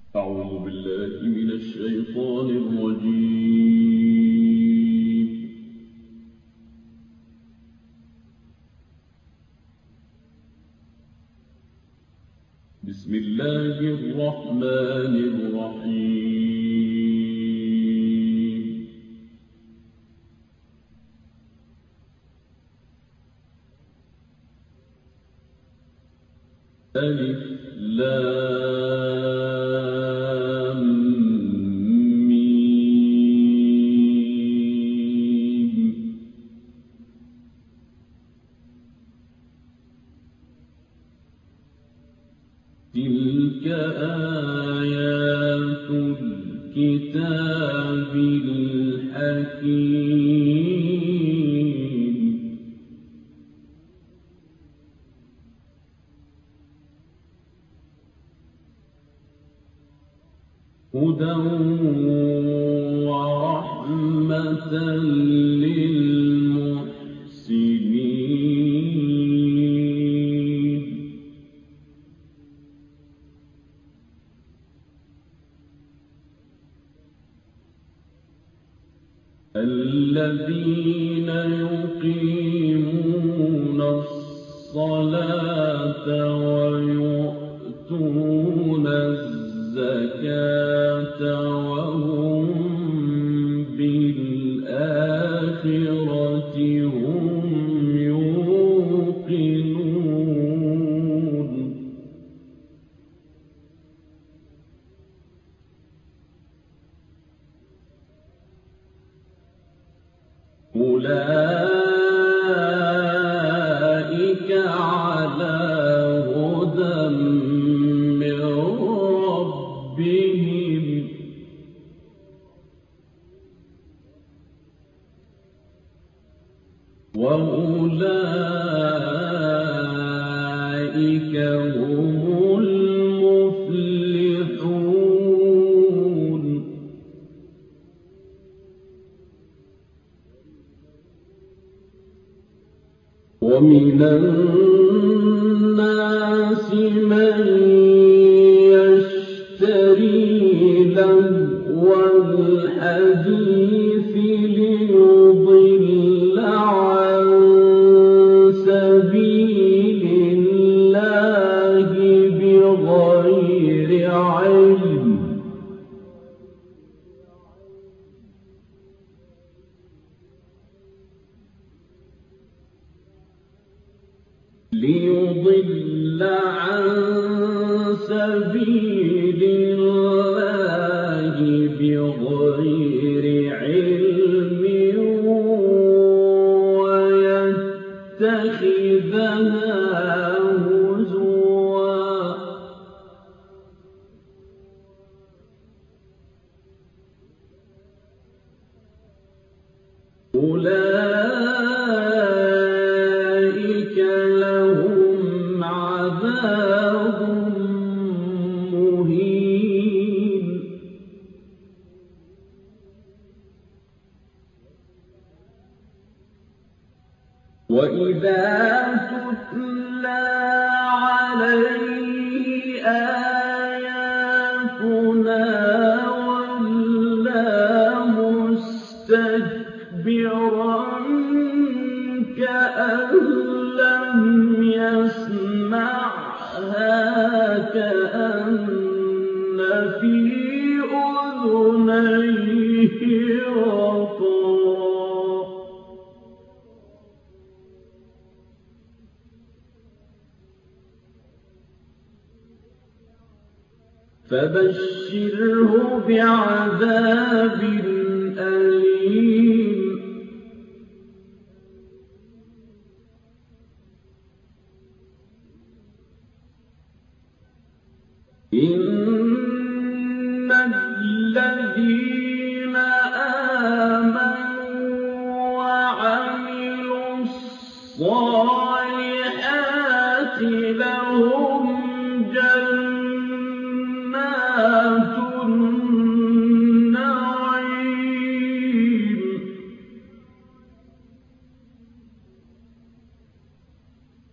أعوذ بالله من الشيطان الرجيم. بسم الله الرحمن الرحيم. ألف لام ميم. تلك آيات الكتاب الحكيم. هدى ورحمة للمحسنين. الذين يقيمون الصلاة ويؤتون الزكاة وهم بالآخرة هم يوقنون. أولئك على هدى من ربهم وأولئك هم المفلحون. ومن الناس من يشتري لهو الحديث ليضل عن سبيل الله بغير علم. ليضل عن سبيل الله بغير علم ويتخذها هزوا. أولئك لهم عذاب مهين. وإذا تتلى عليه آياتنا ولى مستكبرا كأن لم يسمعها كأن في أذنيه وقرا. فبشره بعذاب أليم. إن الذين آمنوا وعملوا الصالحات لهم جنات النعيم.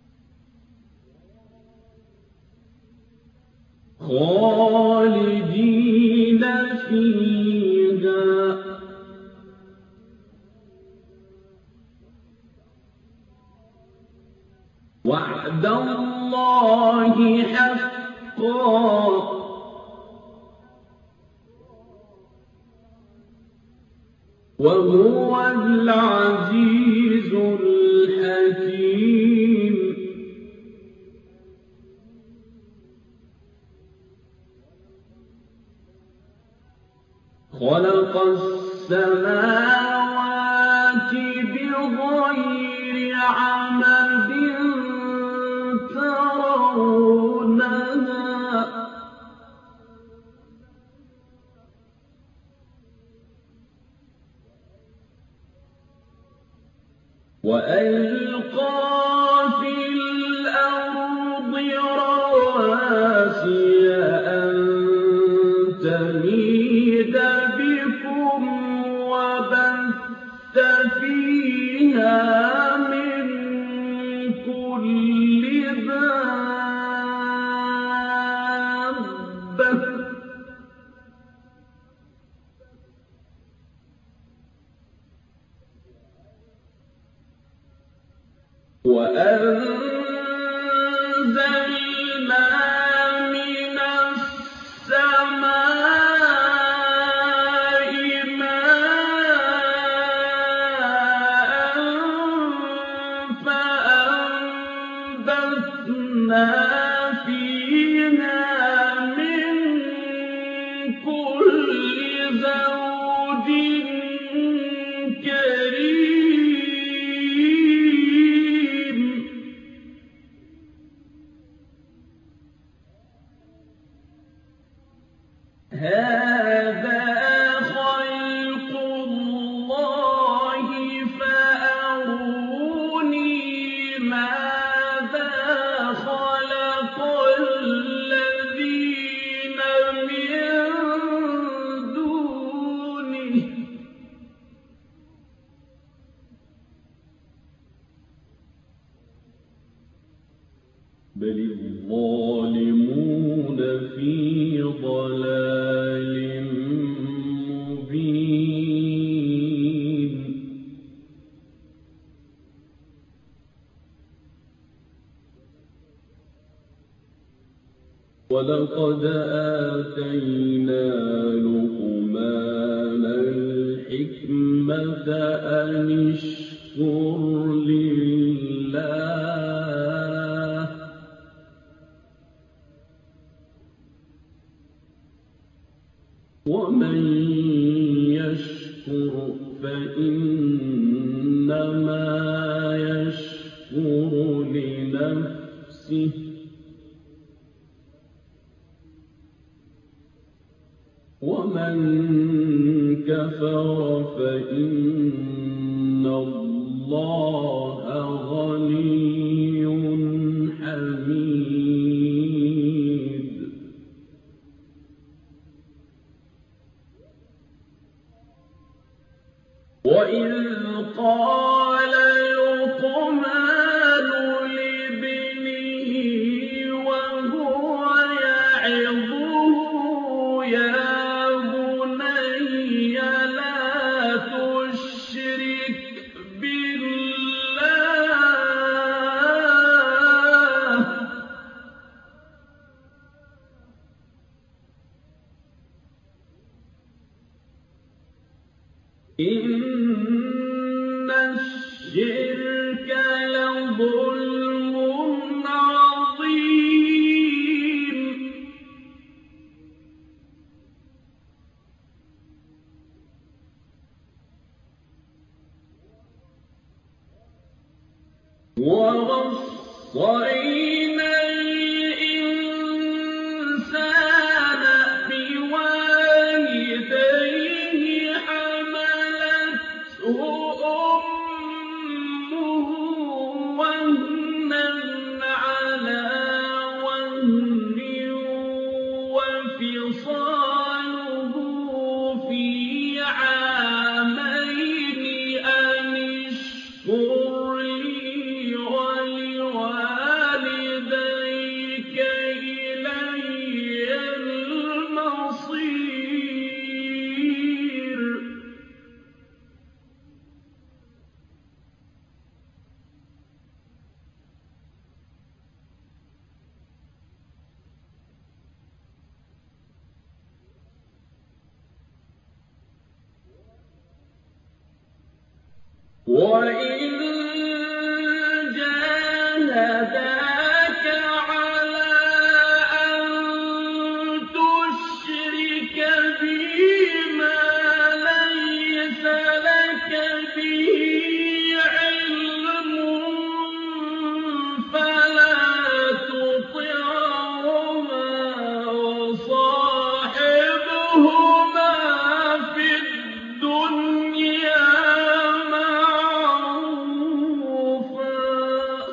خالدين وَعْدَ اللَّهِ حَقًّا ۚ وَهُوَ الْعَزِيزُ الْحَكِيمُ. خَلَقَ السَّمَاوَاتِ بِغَيْرِ عَمَدٍ تَرَوْنَهَا ۖ وَأَلْقَىٰ فِي الْأَرْضِ رَوَاسِيَ أَن تَمِيدَ بِكُمْ وَبَثَّ فِيهَا مِن كُلِّ دَابَّةٍ ۚ وَأَنزَلْنَا مِنَ السَّمَاءِ مَاءً فَأَنبَتْنَا فِيهَا مِن كُلِّ زَوْجٍ كَرِيمٍ. هَٰذَا خَلْقُ اللَّهِ فَأَرُونِي مَاذَا خَلَقَ الَّذِينَ مِن دُونِهِ ۚ بَلِ الظَّالِمُونَ فِي ضَلَالٍ مُّبِينٍ. وَلَقَدْ آتَيْنَا لُقْمَانَ الْحِكْمَةَ أَنِ اشْكُرْ لِلَّهِ ۚ وَمَن يَشْكُرْ فَإِنَّمَا يَشْكُرُ لِنَفْسِهِ ۖ وَمَن كَفَرَ فَإِنَّ اللَّهَ غَنِيٌّ حَمِيدٌ. وَإِذْ قَالَ لُقْمَانُ لِابْنِهِ وَهُوَ يَعِظُهُ يَا بُنَيَّ لَا تُشْرِكْ بِاللَّهِ ۖ إِنَّ الشِّرْكَ لَظُلْمٌ عَظِيمٌ. وَوَصَّيْنَا الْإِنسَانَ بِوَالِدَيْهِ حَمَلَتْهُ أُمُّهُ وَهْنًا عَلَىٰ وَهْنٍ وَفِصَالُهُ فِي عَامَيْنِ أَنِ اشْكُرْ لِي وَلِوَالِدَيْكَ وَإِن جَاهَدَاكَ عَلَىٰ أَن تُشْرِكَ بِي مَا لَيْسَ لَكَ بِهِ عِلْمٌ فَلَا تُطِعْهُمَا وَصَاحِبْهُمَا فِي الدُّنْيَا مَعْرُوفًا ۚ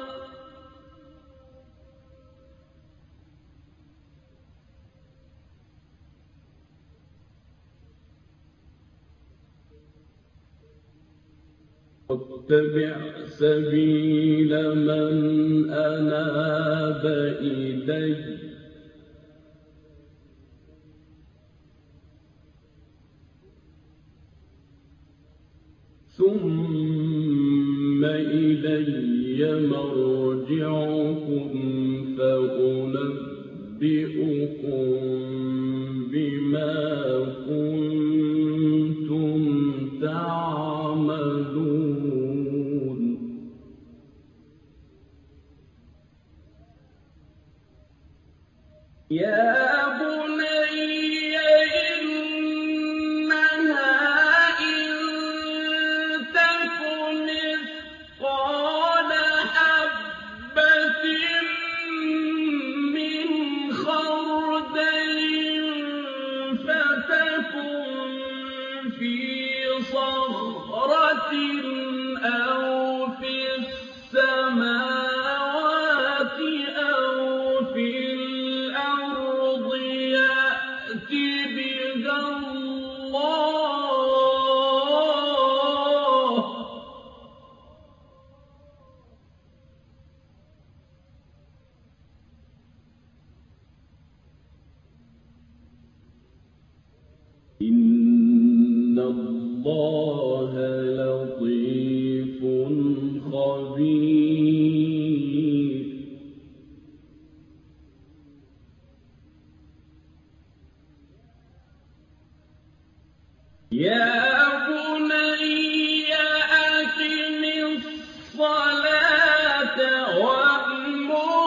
وَاتَّبِعْ سَبِيلَ مَنْ أَنَابَ إِلَيَّ ۚ ثُمَّ إِلَيَّ مَرْجِعُكُمْ فَأُنَبِّئُكُم بِمَا كُنتُمْ تَعْمَلُونَ يَا بُنَيَّ إِنَّهَا إِن تَكُ مِثْقَالَ حَبَّةٍ مِّنْ خَرْدَلٍ فَتَكُن فِي صَخْرَةٍ أَوْ فِي السَّمَاوَاتِ أَوْ فِي الْأَرْضِ يَأْتِ بِهَا اللَّهُ ۚ إِنَّ اللَّهَ لَطِيفٌ خَبِيرٌ يَا بُنَيَّ أَقِمِ الصَّلَاةَ وَأْمُرْ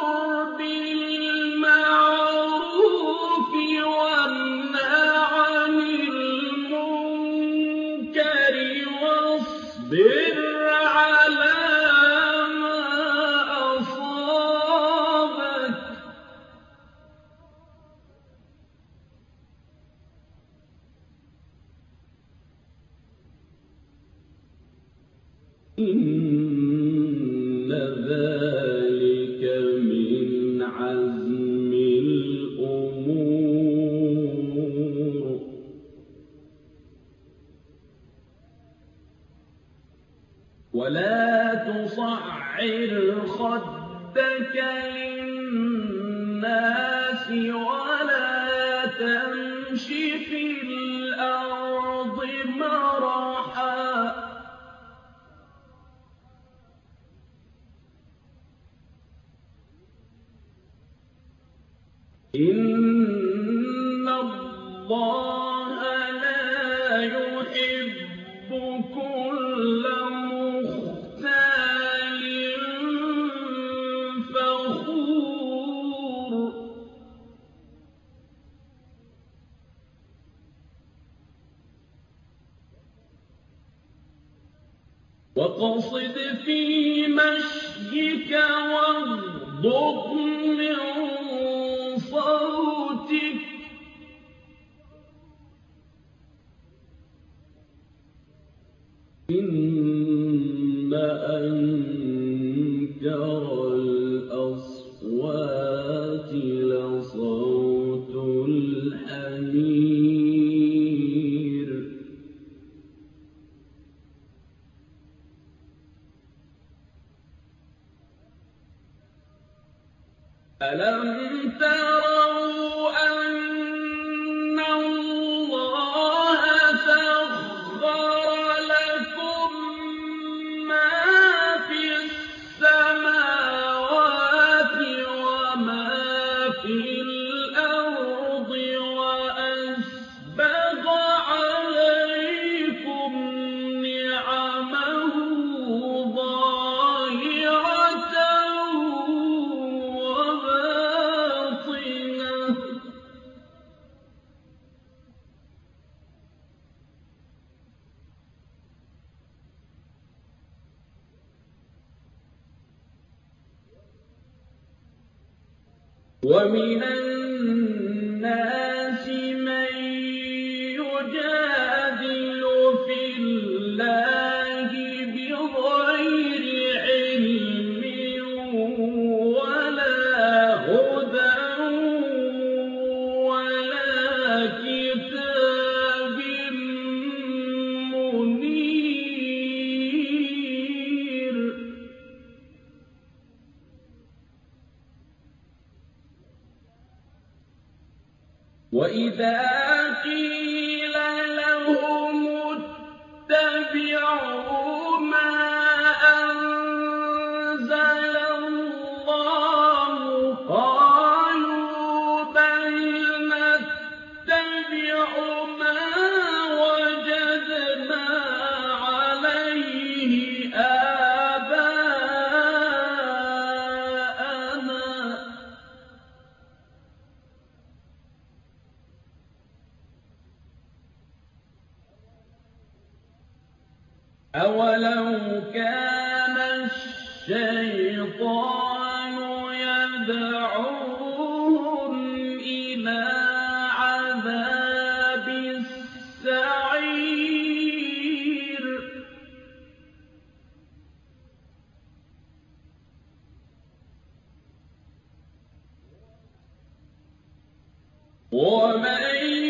بِالْمَعْرُوفِ وَانْهَ عَنِ الْمُنكَرِ وَاصْبِرْ عَلَىٰ مَا أَصَابَكَ ۖ إِنَّ ذَٰلِكَ مِنْ عَزْمِ الْأُمُورِ وَلَا تُصَعِّرْ خَدَّكَ لِلنَّاسِ وَلَا تَمْشِ فِي الْأَرْضِ مَرَحًا ۖ إِنَّ اللَّهَ لَا يُحِبُّ كُلَّ مُخْتَالٍ فَخُورٍ وَاقْصِدْ فِي مَشْيِكَ وَاغْضُضْ مِن صَوْتِكَ ۚ إِنَّ أَنكَرَ الْأَصْوَاتِ لَصَوْتُ الْحَمِيرِ أَلَمْ تَرَوْا أَنَّ اللَّهَ سَخَّرَ لَكُم مَّا فِي السَّمَاوَاتِ وَمِنَ النَّاسِ مَن يُجَادِلُ فِي اللَّهِ بِغَيْرِ عِلْمٍ وَلَا هُدًى وَلَا كِتَابٍ مُّنِيرٍ وَإِذَا قِيلَ لَهُمُ اتَّبِعُوا مَا أَنزَلَ اللَّهُ قَالُوا بَلْ نَتَّبِعُ مَا وَجَدْنَا عَلَيْهِ آبَاءَنَا ۚ أَوَلَوْ كَانَ الشَّيْطَانُ يَدْعُوهُمْ إِلَىٰ عَذَابِ السَّعِيرِ وَمَن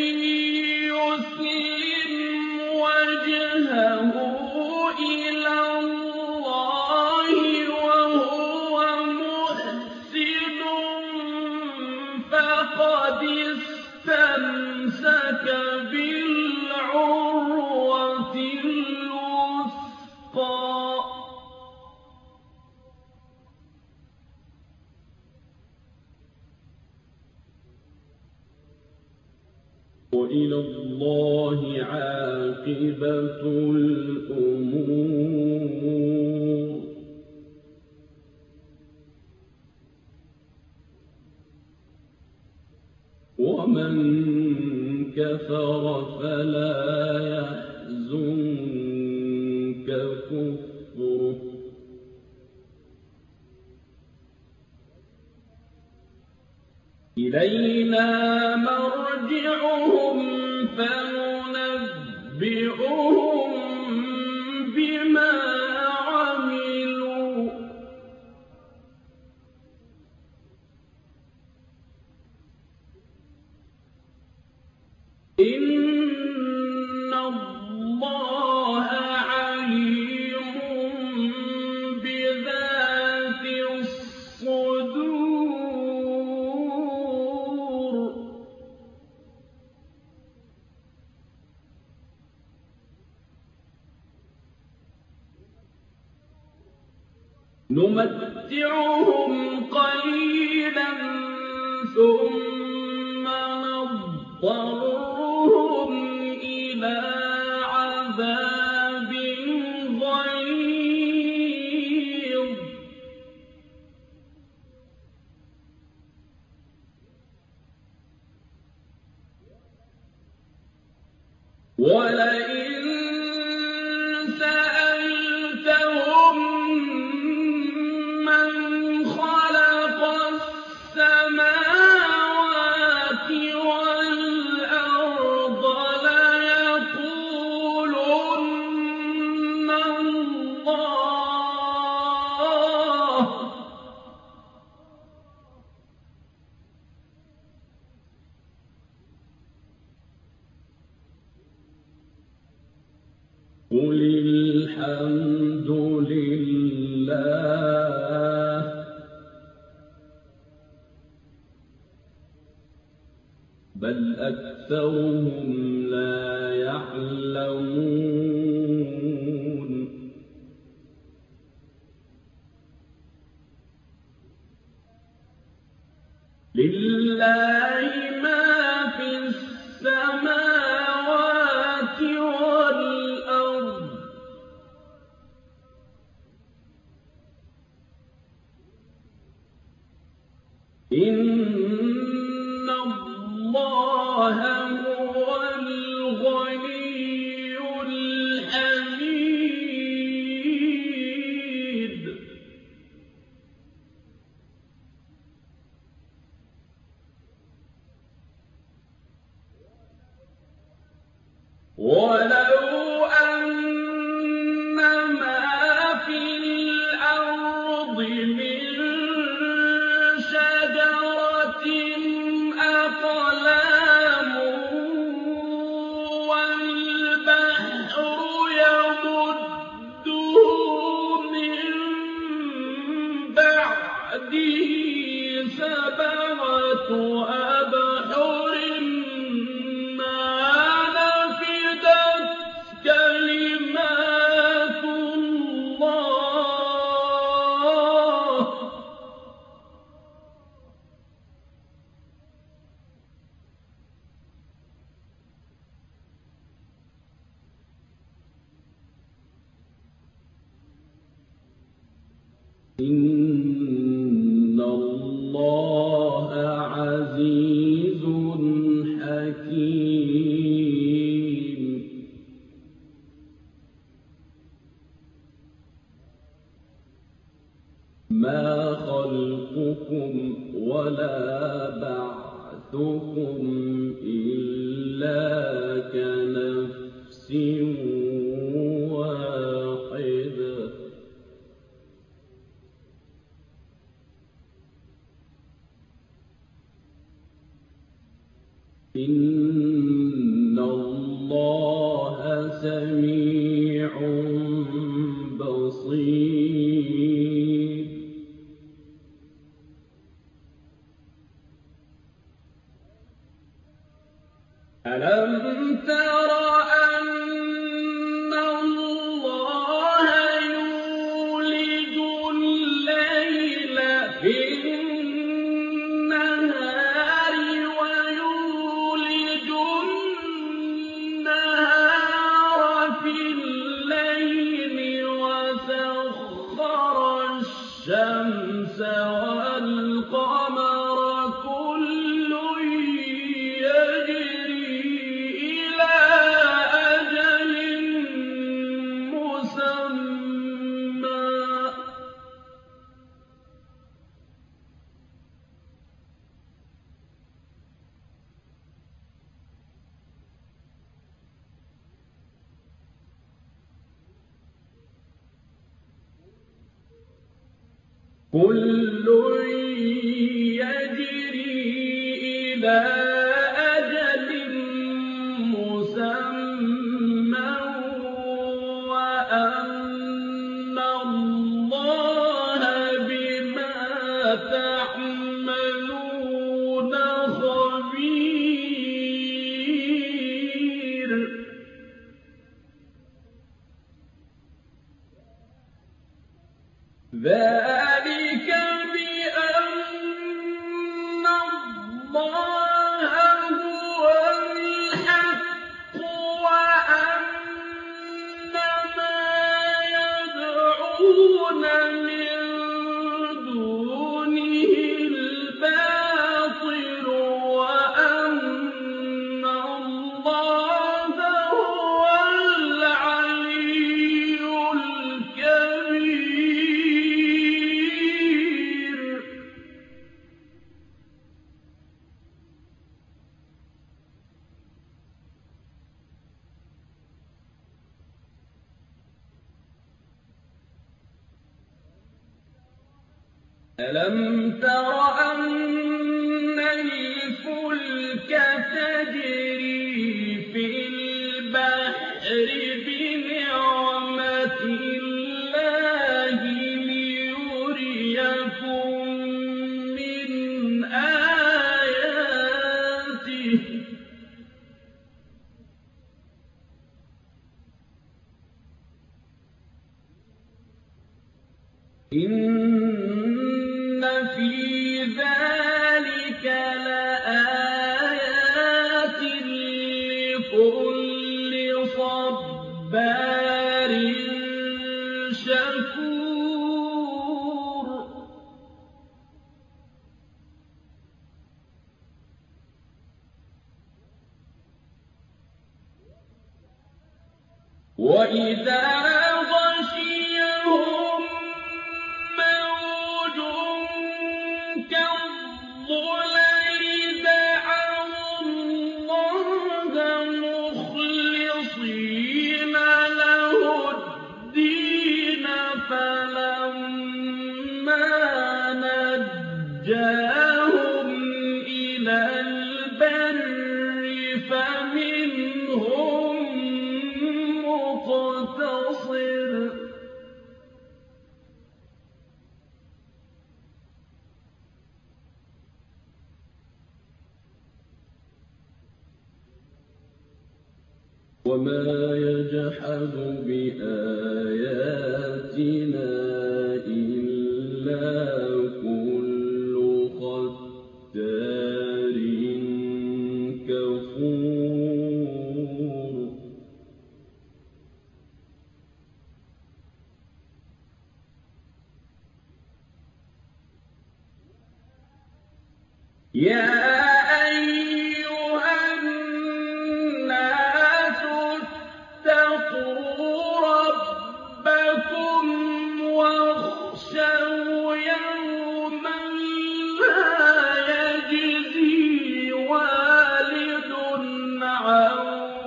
يُسْلِمْ وَجْهَهُ إِلَى اللَّهِ وَهُوَ مُحْسِنٌ فَقَدِ اسْتَمْسَكَ بِالْعُرْوَةِ الْوُثْقَىٰ ۗ وَإِلَى اللَّهِ عَاقِبَةُ الْأُمُورِ وَمَن كَفَرَ فَلَا يَحْزُنكَ كُفْرُهُ ۚ إِلَيْنَا مَرْجِعُهُمْ فَنُنَبِّئُهُم بِمَا عَمِلُوا ۚ إِنَّ اللَّهَ عَلِيمٌ بِذَاتِ الصُّدُورِ نُمَتِّعُهُمْ قَلِيلًا ثُمَّ نَضْطَرُّهُمْ إِلَىٰ عَذَابٍ غَلِيظٍ وَلَئِن سَأَلْتَهُم مَّنْ خَلَقَ السَّمَاوَاتِ وَالْأَرْضَ لَيَقُولُنَّ اللَّهُ ۚ قُلِ الْحَمْدُ لِلَّهِ ۚ بَلْ أَكْثَرُهُمْ لَا يَعْلَمُونَ لِلَّهِ مَا فِي السَّمَاوَاتِ وَالْأَرْضِ ۚ إِنَّ اللَّهَ هُوَ الْغَنِيُّ وَلَوْ أَنَّ مَا فِي الْأَرْضِ مِن شَجَرَةٍ أَقْلَامٌ وَالْبَحْرُ يَمُدُّهُ مِن بَعْدِهِ سَبْعَةُ أَبْحُرٍ مَّا نَفِدَتْ كَلِمَاتُ اللَّهِ ۗ إِنَّ اللَّهَ عَزِيزٌ حَكِيمٌ. مَا خَلْقُكُمْ وَلَا بَعْثُكُمْ إِلَّا كَنَفْسٍ وَاحِدَةٍ ۗ إِنَّ اللَّهَ سَمِيعٌ بَصِيرٌ. أَلَمْ تَرَ أَنَّ اللَّهَ يُولِجُ اللَّيْلَ فِي النَّهَارِ وَيُولِجُ النَّهَارَ فِي اللَّيْلِ وَسَخَّرَ الشَّمْسَ وَالْقَمَرَ كُلٌّ يَجْرِي إِلَىٰ أَجَلٍ مُّسَمًّى ۗ كُلٌّ يَجْرِي إِلَىٰ أَجَلٍ مُّسَمًّى وَأَنَّ اللَّهَ بِمَا تَعْمَلُونَ خَبِيرٌ. ذَٰلِكَ بِأَنَّ اللَّهَ هُوَ الْحَقُّ وَأَنَّ مَا يَدْعُونَ مِن دُونِهِ الْبَاطِلُ وَأَنَّ اللَّهَ هُوَ الْعَلِيُّ الْكَبِيرُ. أَلَمْ تَرَ أَنَّ الْفُلْكَ تَجْرِي فِي الْبَحْرِ بِنِعْمَتِ اللَّهِ لِيُرِيَكُم مِّنْ آيَاتِهِ ۚ إِنَّ فِي ذَٰلِكَ لَآيَاتٍ لِّكُلِّ صَبَّارٍ شَكُورٍ. وَإِذَا غَشِيَهُم مَّوْجٌ كَالظُّلَلِ دَعَوُا اللَّهَ مُخْلِصِينَ وما يجحد بآياتنا إلا كل ختار كفور يا أيها الناس اتقوا ربكم واخشوا يوما لا يجزي والد عن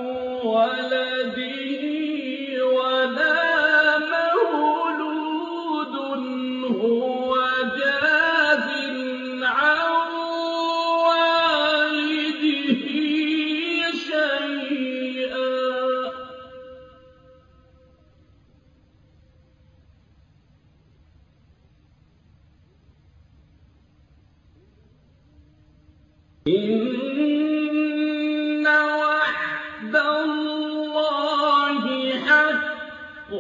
ولده ولا مولود هو جاز عن والده شيئا إن وعد الله حق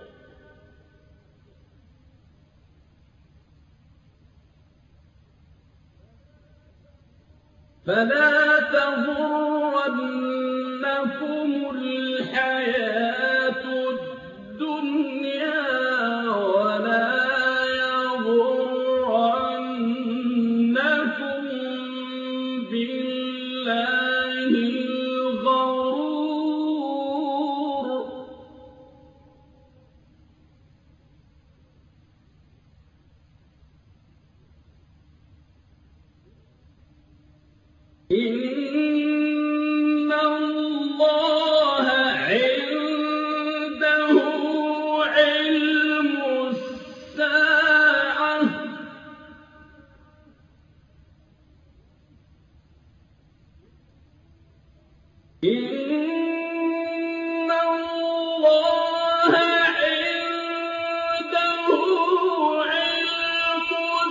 فلا تغرنكم الحياة الدنيا ولا يغرنكم بالله الغرور إن الله عنده علم الساعة إن الله عنده علم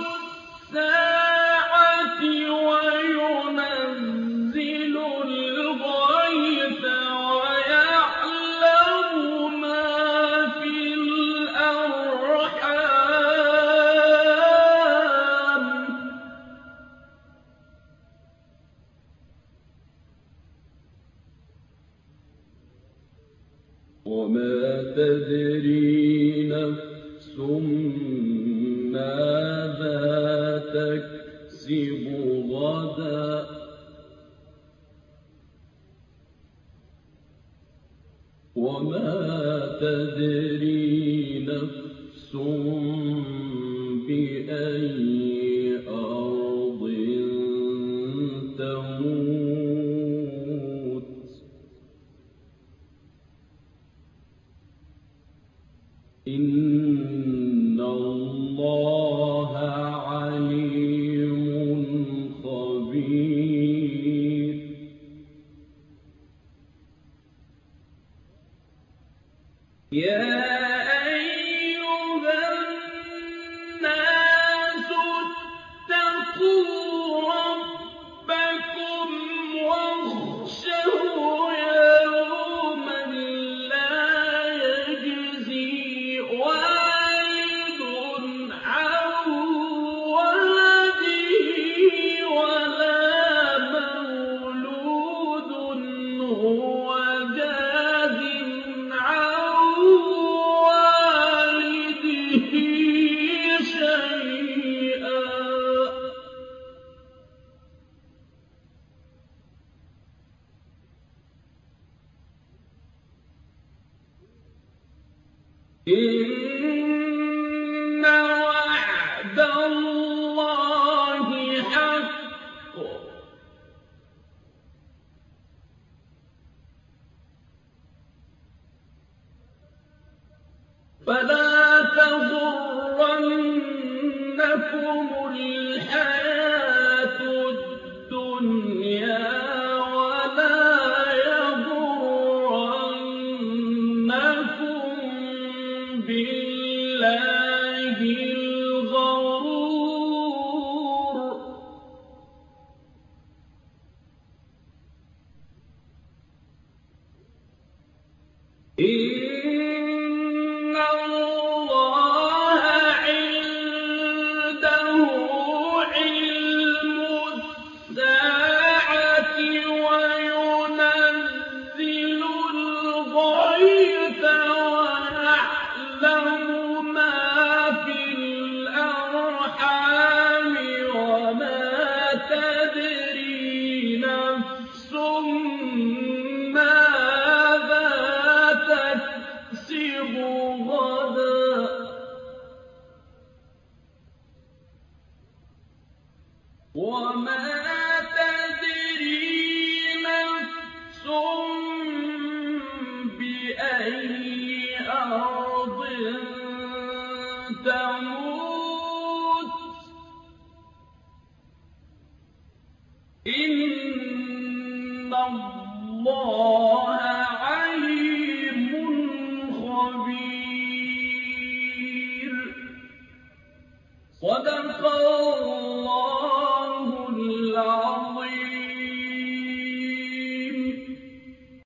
الساعة وينزل الغيث ويعلم ما في الأرحام وما تدري نفس ماذا تكسب غدا وما تدري نفس بأي أرض تموت إن الله عليم خبير يا أيها الناس اتقوا ربكم واخشوا يوما لا يجزي والد عن ولده ولا مولود هو جاز عن والده شيئا إن وعد الله حق فلا تغرنكم الحياة الدنيا ولا يغرنكم بالله الغرور إِنَّ اللَّهَ عِندَهُ عِلْمُ السَّاعَةِ وَيُنَزِّلُ الْغَيْثَ وَيَعْلَمُ مَا فِي الْأَرْحَامِ وَمَا تَدْرِي نَفْسٌ مَّاذَا تَكْسِبُ غَدًا ۖ وَمَا تَدْرِي نَفْسٌ بِأَيِّ أَرْضٍ تَمُوتُ ۚ إِنَّ اللَّهَ عَلِيمٌ خَبِيرٌ. صدق الله